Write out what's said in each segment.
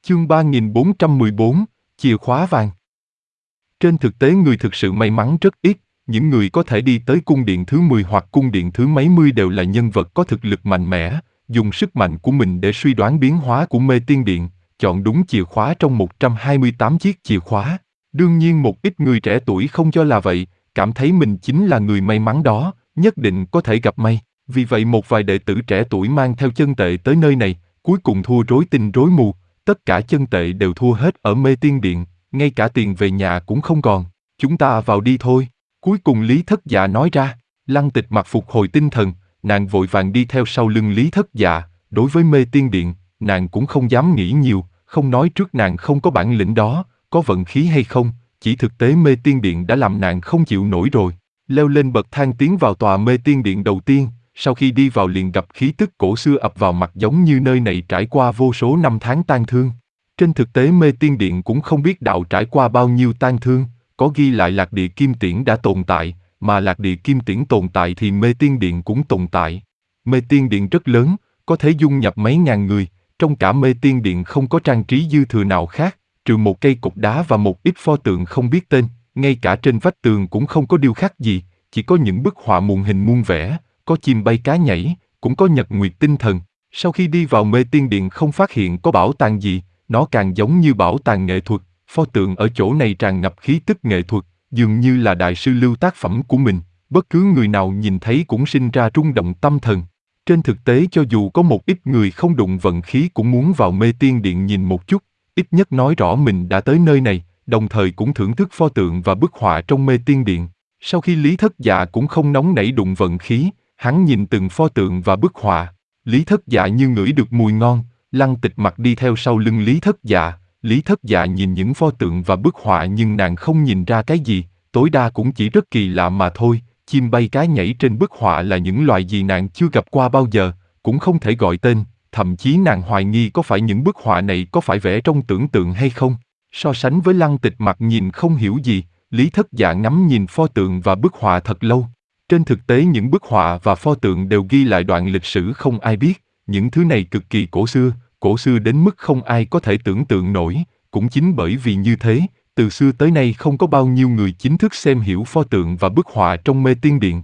Chương 3414, chìa khóa vàng. Trên thực tế người thực sự may mắn rất ít, những người có thể đi tới cung điện thứ 10 hoặc cung điện thứ mấy mươi đều là nhân vật có thực lực mạnh mẽ, dùng sức mạnh của mình để suy đoán biến hóa của mê tiên điện, chọn đúng chìa khóa trong 128 chiếc chìa khóa. Đương nhiên một ít người trẻ tuổi không cho là vậy, cảm thấy mình chính là người may mắn đó, nhất định có thể gặp may. Vì vậy một vài đệ tử trẻ tuổi mang theo chân tệ tới nơi này, cuối cùng thua rối tinh rối mù. Tất cả chân tệ đều thua hết ở mê tiên điện, ngay cả tiền về nhà cũng không còn. Chúng ta vào đi thôi. Cuối cùng Lý Thất Dạ nói ra. Lăng Tịch Mặc phục hồi tinh thần, nàng vội vàng đi theo sau lưng Lý Thất Dạ. Đối với mê tiên điện, nàng cũng không dám nghĩ nhiều, không nói trước nàng không có bản lĩnh đó, có vận khí hay không, chỉ thực tế mê tiên điện đã làm nàng không chịu nổi rồi. Leo lên bậc thang tiến vào tòa mê tiên điện đầu tiên, sau khi đi vào liền gặp khí tức cổ xưa ập vào mặt giống như nơi này trải qua vô số năm tháng tang thương. Trên thực tế mê tiên điện cũng không biết đạo trải qua bao nhiêu tang thương, có ghi lại lạc địa kim tiễn đã tồn tại, mà lạc địa kim tiễn tồn tại thì mê tiên điện cũng tồn tại. Mê tiên điện rất lớn, có thể dung nhập mấy ngàn người, trong cả mê tiên điện không có trang trí dư thừa nào khác, trừ một cây cột đá và một ít pho tượng không biết tên, ngay cả trên vách tường cũng không có điêu khắc gì, chỉ có những bức họa muôn hình muôn vẻ. Có chim bay cá nhảy, cũng có nhật nguyệt tinh thần. Sau khi đi vào mê tiên điện không phát hiện có bảo tàng gì, nó càng giống như bảo tàng nghệ thuật. Pho tượng ở chỗ này tràn ngập khí tức nghệ thuật, dường như là đại sư lưu tác phẩm của mình. Bất cứ người nào nhìn thấy cũng sinh ra rung động tâm thần. Trên thực tế cho dù có một ít người không đụng vận khí cũng muốn vào mê tiên điện nhìn một chút, ít nhất nói rõ mình đã tới nơi này, đồng thời cũng thưởng thức pho tượng và bức họa trong mê tiên điện. Sau khi Lý Thất Dạ cũng không nóng nảy đụng vận khí, hắn nhìn từng pho tượng và bức họa, Lý Thất Dạ như ngửi được mùi ngon, Lăng Tịch Mặc đi theo sau lưng Lý Thất Dạ, Lý Thất Dạ nhìn những pho tượng và bức họa nhưng nàng không nhìn ra cái gì, tối đa cũng chỉ rất kỳ lạ mà thôi, chim bay cá nhảy trên bức họa là những loài gì nàng chưa gặp qua bao giờ, cũng không thể gọi tên, thậm chí nàng hoài nghi có phải những bức họa này có phải vẽ trong tưởng tượng hay không. So sánh với Lăng Tịch Mặc nhìn không hiểu gì, Lý Thất Dạ ngắm nhìn pho tượng và bức họa thật lâu. Trên thực tế những bức họa và pho tượng đều ghi lại đoạn lịch sử không ai biết, những thứ này cực kỳ cổ xưa đến mức không ai có thể tưởng tượng nổi, cũng chính bởi vì như thế, từ xưa tới nay không có bao nhiêu người chính thức xem hiểu pho tượng và bức họa trong mê tiên điện.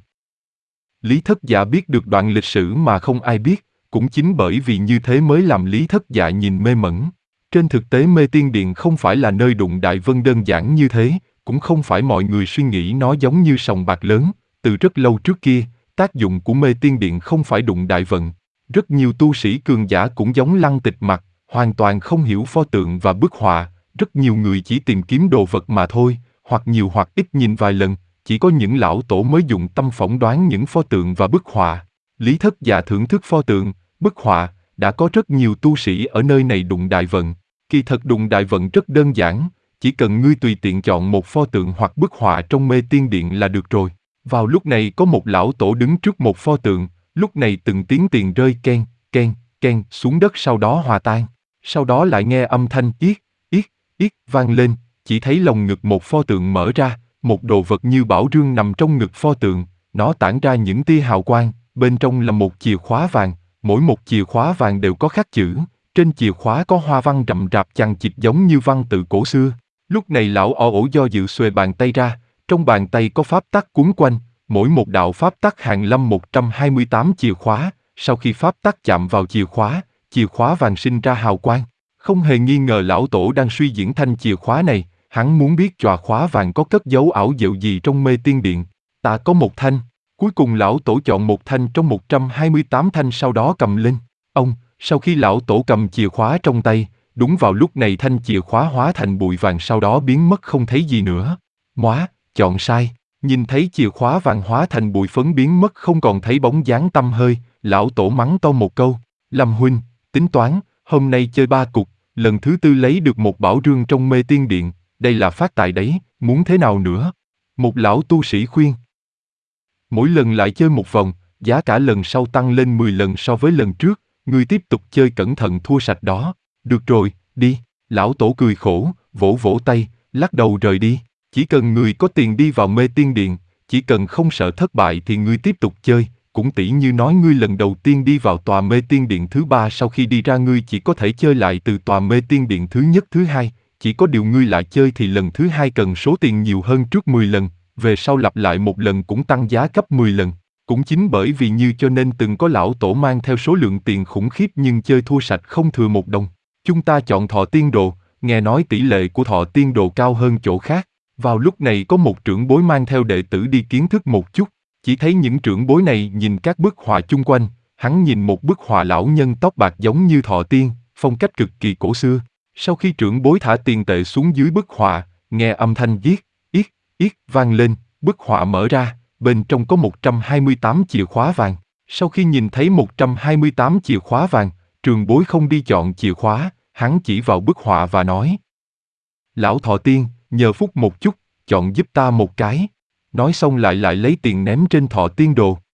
Lý Thất Dạ biết được đoạn lịch sử mà không ai biết, cũng chính bởi vì như thế mới làm Lý Thất Dạ nhìn mê mẩn. Trên thực tế mê tiên điện không phải là nơi đụng đại vân đơn giản như thế, cũng không phải mọi người suy nghĩ nó giống như sòng bạc lớn. Từ rất lâu trước kia, tác dụng của mê tiên điện không phải đụng đại vận. Rất nhiều tu sĩ cường giả cũng giống Lăng Tịch Mặc, hoàn toàn không hiểu pho tượng và bức họa, rất nhiều người chỉ tìm kiếm đồ vật mà thôi, hoặc nhiều hoặc ít nhìn vài lần, chỉ có những lão tổ mới dùng tâm phỏng đoán những pho tượng và bức họa. Lý Thất Dạ thưởng thức pho tượng, bức họa, đã có rất nhiều tu sĩ ở nơi này đụng đại vận. Kỳ thật đụng đại vận rất đơn giản, chỉ cần ngươi tùy tiện chọn một pho tượng hoặc bức họa trong mê tiên điện là được rồi. Vào lúc này có một lão tổ đứng trước một pho tượng, lúc này từng tiếng tiền rơi ken, ken, ken xuống đất sau đó hòa tan. Sau đó lại nghe âm thanh yết vang lên, chỉ thấy lồng ngực một pho tượng mở ra, một đồ vật như bảo rương nằm trong ngực pho tượng, nó tản ra những tia hào quang, bên trong là một chìa khóa vàng, mỗi một chìa khóa vàng đều có khắc chữ, trên chìa khóa có hoa văn rậm rạp chằng chịt giống như văn tự cổ xưa. Lúc này lão ổ do dự xuề bàn tay ra, trong bàn tay có pháp tắc quấn quanh, mỗi một đạo pháp tắc hàn lâm 128 chìa khóa, sau khi pháp tắc chạm vào chìa khóa vàng sinh ra hào quang. Không hề nghi ngờ lão tổ đang suy diễn thanh chìa khóa này, hắn muốn biết chòa khóa vàng có cất giấu ảo diệu gì trong mê tiên điện. Ta có một thanh, cuối cùng lão tổ chọn một thanh trong 128 thanh sau đó cầm lên. Sau khi lão tổ cầm chìa khóa trong tay, đúng vào lúc này thanh chìa khóa hóa thành bụi vàng sau đó biến mất không thấy gì nữa. Chọn sai, nhìn thấy chìa khóa vàng hóa thành bụi phấn biến mất không còn thấy bóng dáng tăm hơi, lão tổ mắng to một câu, Lâm huynh, tính toán, hôm nay chơi 3 cục, lần thứ 4 lấy được một bảo rương trong mê tiên điện, đây là phát tài đấy, muốn thế nào nữa? Một lão tu sĩ khuyên. Mỗi lần lại chơi một vòng, giá cả lần sau tăng lên 10 lần so với lần trước, ngươi tiếp tục chơi cẩn thận thua sạch đó. Được rồi, đi, lão tổ cười khổ, vỗ vỗ tay, lắc đầu rời đi. Chỉ cần người có tiền đi vào mê tiên điện, chỉ cần không sợ thất bại thì ngươi tiếp tục chơi, cũng tỉ như nói ngươi lần đầu tiên đi vào tòa mê tiên điện thứ 3 sau khi đi ra ngươi chỉ có thể chơi lại từ tòa mê tiên điện thứ nhất thứ hai, chỉ có điều ngươi lại chơi thì lần thứ hai cần số tiền nhiều hơn trước 10 lần, về sau lặp lại một lần cũng tăng giá gấp 10 lần. Cũng chính bởi vì như cho nên từng có lão tổ mang theo số lượng tiền khủng khiếp nhưng chơi thua sạch không thừa một đồng. Chúng ta chọn Thọ Tiên Đồ, nghe nói tỷ lệ của Thọ Tiên Đồ cao hơn chỗ khác. Vào lúc này có một trưởng bối mang theo đệ tử đi kiến thức một chút, chỉ thấy những trưởng bối này nhìn các bức họa chung quanh, hắn nhìn một bức họa lão nhân tóc bạc giống như Thọ Tiên, phong cách cực kỳ cổ xưa. Sau khi trưởng bối thả tiền tệ xuống dưới bức họa, nghe âm thanh viết, yết vang lên, bức họa mở ra, bên trong có 128 chìa khóa vàng. Sau khi nhìn thấy 128 chìa khóa vàng, trường bối không đi chọn chìa khóa, hắn chỉ vào bức họa và nói: Lão Thọ Tiên, nhờ phúc một chút, chọn giúp ta một cái. Nói xong lại lấy tiền ném trên Thọ Tiên Đồ.